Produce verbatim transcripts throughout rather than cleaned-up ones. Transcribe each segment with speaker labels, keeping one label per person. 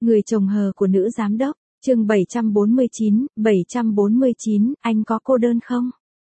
Speaker 1: Người chồng hờ của nữ giám đốc, chương bảy trăm bốn mươi chín, bảy trăm bốn mươi chín, anh có cô đơn không?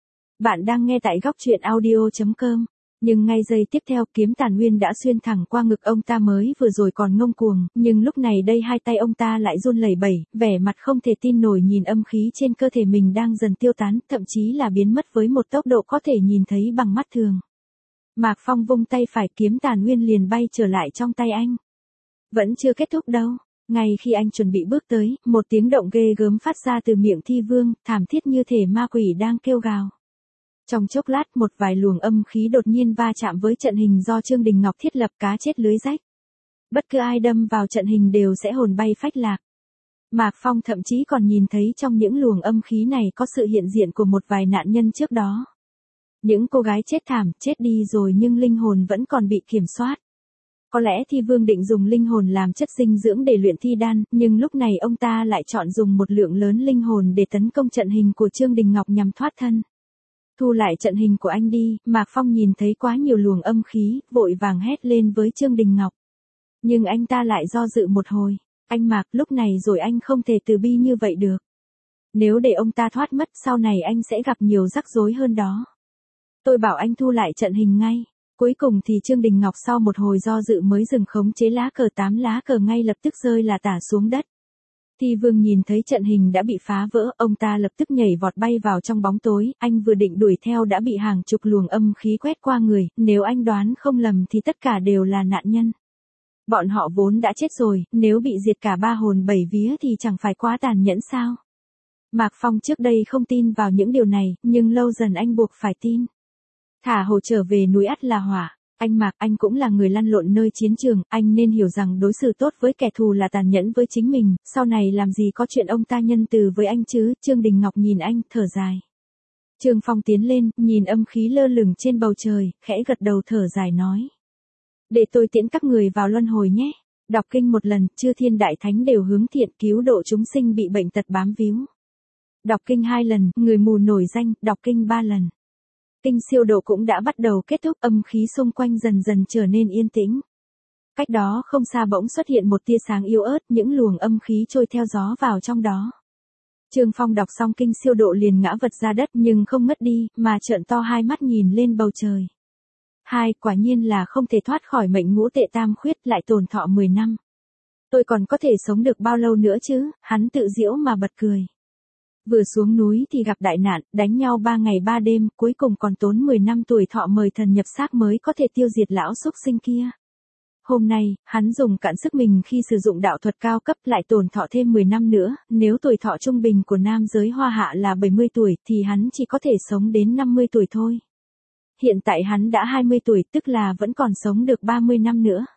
Speaker 1: Bạn đang nghe tại góc truyện audio chấm com. Nhưng ngay giây tiếp theo kiếm tàn nguyên đã xuyên thẳng qua ngực ông ta, mới vừa rồi còn ngông cuồng, nhưng lúc này đây hai tay ông ta lại run lẩy bẩy, vẻ mặt không thể tin nổi nhìn âm khí trên cơ thể mình đang dần tiêu tán, thậm chí là biến mất với một tốc độ có thể nhìn thấy bằng mắt thường. Mạc Phong vung tay phải, kiếm tàn nguyên liền bay trở lại trong tay anh. Vẫn chưa kết thúc đâu. Ngay khi anh chuẩn bị bước tới, một tiếng động ghê gớm phát ra từ miệng Thi Vương, thảm thiết như thể ma quỷ đang kêu gào. Trong chốc lát, một vài luồng âm khí đột nhiên va chạm với trận hình do Trương Đình Ngọc thiết lập, cá chết lưới rách. Bất cứ ai đâm vào trận hình đều sẽ hồn bay phách lạc. Mạc Phong thậm chí còn nhìn thấy trong những luồng âm khí này có sự hiện diện của một vài nạn nhân trước đó. Những cô gái chết thảm, chết đi rồi nhưng linh hồn vẫn còn bị kiểm soát. Có lẽ Thi Vương định dùng linh hồn làm chất dinh dưỡng để luyện thi đan, nhưng lúc này ông ta lại chọn dùng một lượng lớn linh hồn để tấn công trận hình của Trương Đình Ngọc nhằm thoát thân. Thu lại trận hình của anh đi, Mạc Phong nhìn thấy quá nhiều luồng âm khí, vội vàng hét lên với Trương Đình Ngọc. Nhưng anh ta lại do dự một hồi. Anh Mạc, lúc này rồi anh không thể từ bi như vậy được. Nếu để ông ta thoát mất, sau này anh sẽ gặp nhiều rắc rối hơn đó. Tôi bảo anh thu lại trận hình ngay. Cuối cùng thì Trương Đình Ngọc sau một hồi do dự mới dừng khống chế lá cờ, tám lá cờ ngay lập tức rơi là tả xuống đất. Thi Vương nhìn thấy trận hình đã bị phá vỡ, ông ta lập tức nhảy vọt bay vào trong bóng tối, anh vừa định đuổi theo đã bị hàng chục luồng âm khí quét qua người, nếu anh đoán không lầm thì tất cả đều là nạn nhân. Bọn họ vốn đã chết rồi, nếu bị diệt cả ba hồn bảy vía thì chẳng phải quá tàn nhẫn sao? Mạc Phong trước đây không tin vào những điều này, nhưng lâu dần anh buộc phải tin. Thả hồ trở về núi ắt là hỏa. Anh Mạc, anh cũng là người lăn lộn nơi chiến trường, anh nên hiểu rằng đối xử tốt với kẻ thù là tàn nhẫn với chính mình, sau này làm gì có chuyện ông ta nhân từ với anh chứ. Trương Đình Ngọc nhìn anh, thở dài. Trương Phong tiến lên, nhìn âm khí lơ lửng trên bầu trời, khẽ gật đầu thở dài nói. Để tôi tiễn các người vào luân hồi nhé. Đọc kinh một lần, chư thiên đại thánh đều hướng thiện, cứu độ chúng sinh bị bệnh tật bám víu. Đọc kinh hai lần, người mù nổi danh, đọc kinh ba lần. Kinh siêu độ cũng đã bắt đầu kết thúc, âm khí xung quanh dần dần trở nên yên tĩnh. Cách đó không xa bỗng xuất hiện một tia sáng yếu ớt, những luồng âm khí trôi theo gió vào trong đó. Trương Phong đọc xong kinh siêu độ liền ngã vật ra đất nhưng không ngất đi, mà trợn to hai mắt nhìn lên bầu trời. Hai, quả nhiên là không thể thoát khỏi mệnh ngũ tệ tam khuyết, lại tồn thọ mười năm. Tôi còn có thể sống được bao lâu nữa chứ, hắn tự giễu mà bật cười. Vừa xuống núi thì gặp đại nạn, đánh nhau ba ngày ba đêm, cuối cùng còn tốn mười năm tuổi thọ mời thần nhập xác mới có thể tiêu diệt lão xúc sinh kia. Hôm nay, hắn dùng cạn sức mình khi sử dụng đạo thuật cao cấp lại tồn thọ thêm mười năm nữa, nếu tuổi thọ trung bình của nam giới Hoa Hạ là bảy mươi tuổi thì hắn chỉ có thể sống đến năm mươi tuổi thôi. Hiện tại hắn đã hai mươi tuổi, tức là vẫn còn sống được ba mươi năm nữa.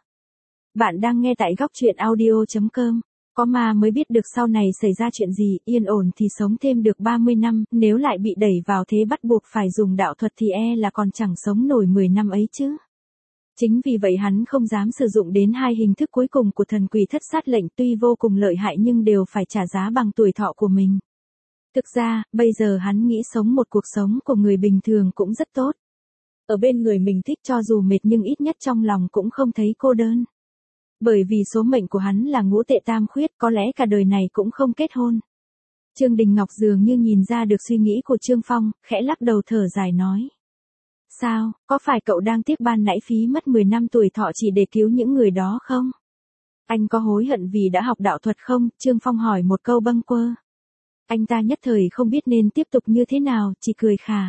Speaker 1: Bạn đang nghe tại góc truyện audio chấm com. Có ma mới biết được sau này xảy ra chuyện gì, yên ổn thì sống thêm được ba mươi năm, nếu lại bị đẩy vào thế bắt buộc phải dùng đạo thuật thì e là còn chẳng sống nổi mười năm ấy chứ. Chính vì vậy hắn không dám sử dụng đến hai hình thức cuối cùng của thần quỷ thất sát lệnh, tuy vô cùng lợi hại nhưng đều phải trả giá bằng tuổi thọ của mình. Thực ra, bây giờ hắn nghĩ sống một cuộc sống của người bình thường cũng rất tốt. Ở bên người mình thích, cho dù mệt nhưng ít nhất trong lòng cũng không thấy cô đơn. Bởi vì số mệnh của hắn là ngũ tệ tam khuyết, có lẽ cả đời này cũng không kết hôn. Trương Đình Ngọc dường như nhìn ra được suy nghĩ của Trương Phong, khẽ lắc đầu thở dài nói. Sao, có phải cậu đang tiếc ban nãy phí mất mười năm tuổi thọ chỉ để cứu những người đó không? Anh có hối hận vì đã học đạo thuật không? Trương Phong hỏi một câu bâng quơ. Anh ta nhất thời không biết nên tiếp tục như thế nào, chỉ cười khà.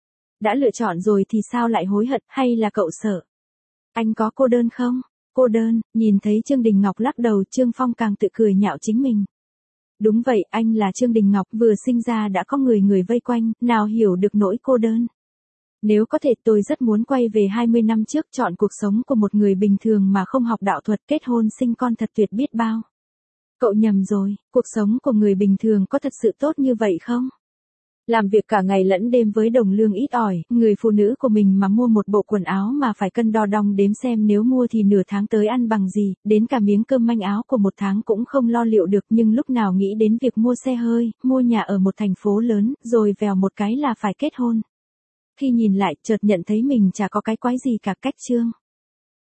Speaker 1: Đã lựa chọn rồi thì sao lại hối hận, hay là cậu sợ? Anh có cô đơn không? Cô đơn, nhìn thấy Trương Đình Ngọc lắc đầu, Trương Phong càng tự cười nhạo chính mình. Đúng vậy, anh là Trương Đình Ngọc, vừa sinh ra đã có người người vây quanh, nào hiểu được nỗi cô đơn. Nếu có thể tôi rất muốn quay về hai mươi năm trước, chọn cuộc sống của một người bình thường mà không học đạo thuật, kết hôn sinh con thật tuyệt biết bao. Cậu nhầm rồi, cuộc sống của người bình thường có thật sự tốt như vậy không? Làm việc cả ngày lẫn đêm với đồng lương ít ỏi, người phụ nữ của mình mà mua một bộ quần áo mà phải cân đo đong đếm xem nếu mua thì nửa tháng tới ăn bằng gì, đến cả miếng cơm manh áo của một tháng cũng không lo liệu được, nhưng lúc nào nghĩ đến việc mua xe hơi, mua nhà ở một thành phố lớn, rồi vèo một cái là phải kết hôn. Khi nhìn lại, chợt nhận thấy mình chả có cái quái gì cả, cách Trương